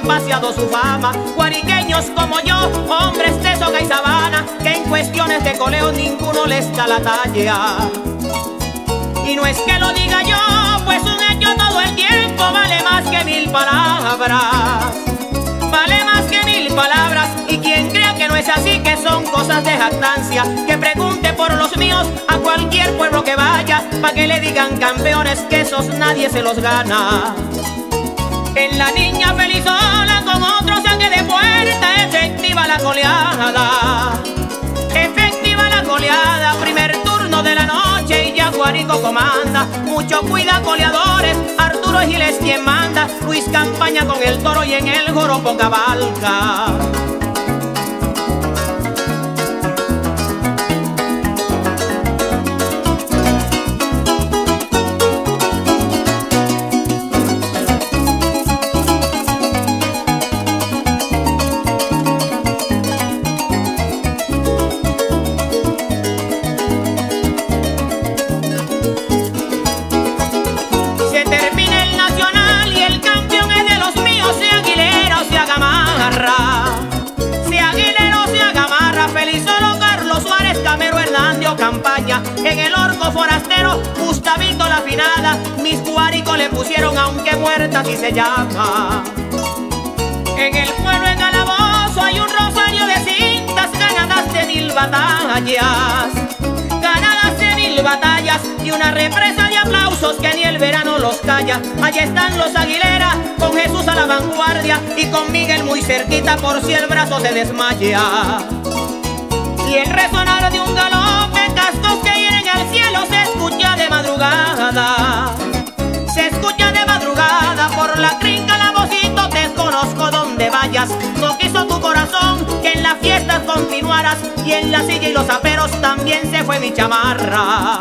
paseado su fama. Guariqueños como yo, hombres de soga y sabana, que en cuestiones de coleo ninguno les da la talla. Y no es que lo diga yo, pues un hecho todo el tiempo vale más que 1000 palabras. Vale más que 1000 palabras. Y quien crea que no es así, que son cosas de jactancia, que pregunte por los míos a cualquier pueblo que vaya, pa' que le digan campeones que esos nadie se los gana. En la niña felizola con otro saque de puerta, efectiva la goleada. Efectiva la goleada, primer turno de la noche y ya Guárico comanda. Mucho cuida goleadores, Arturo Giles quien manda. Luis Campaña con el toro y en el joropo cabalga. Campaña, en el Orco Forastero, Gustavito la afinada, mis Guárico le pusieron aunque muerta así se llama. En el pueblo de Calabozo hay un rosario de cintas ganadas de 1000 batallas, ganadas de 1000 batallas, y una represa de aplausos que ni el verano los calla. Allí están los Aguilera con Jesús a la vanguardia y con Miguel muy cerquita por si el brazo se desmaya. Y el resonar de un galope, cascos que hieren al cielo, se escucha de madrugada. Se escucha de madrugada, por la crinca Calabocito te conozco donde vayas. No quiso tu corazón que en las fiestas continuaras, y en la silla y los aperos también se fue mi chamarra.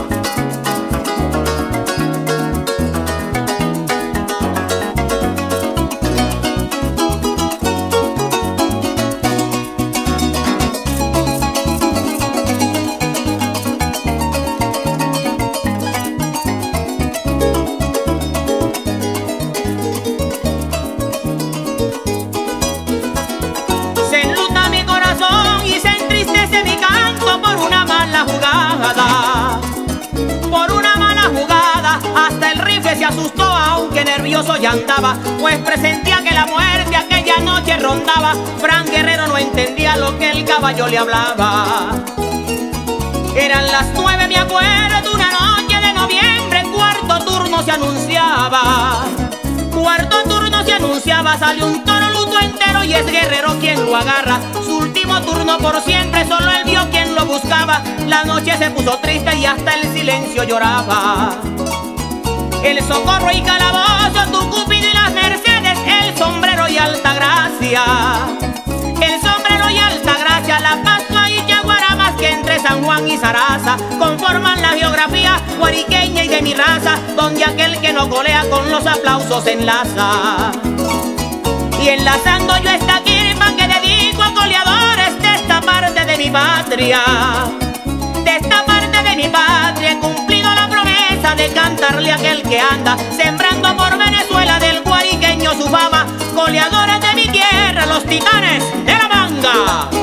Se asustó aunque nervioso ya andaba, pues presentía que la muerte aquella noche rondaba. Fran Guerrero no entendía lo que el caballo le hablaba. Eran las 9, me acuerdo, de una noche de noviembre, cuarto turno se anunciaba. Cuarto turno se anunciaba, sale un toro luto entero y es Guerrero quien lo agarra. Su último turno por siempre, solo él vio quien lo buscaba. La noche se puso triste y hasta el silencio lloraba. El Socorro y Calabozo, Tucúpido y las Mercedes, el Sombrero y Altagracia. El Sombrero y Altagracia, La Pascua y Yaguaramas, que entre San Juan y Zaraza conforman la geografía guariqueña y de mi raza, donde aquel que no golea con los aplausos enlaza. Y enlazando yo esta quirpa que dedico a goleadores de esta parte de mi patria, de esta parte de mi patria, he cumplido la promesa de cantarle a aquel que anda sembrando por Venezuela del guariqueño su fama. Goleadores de mi tierra, los Titanes de la Manga.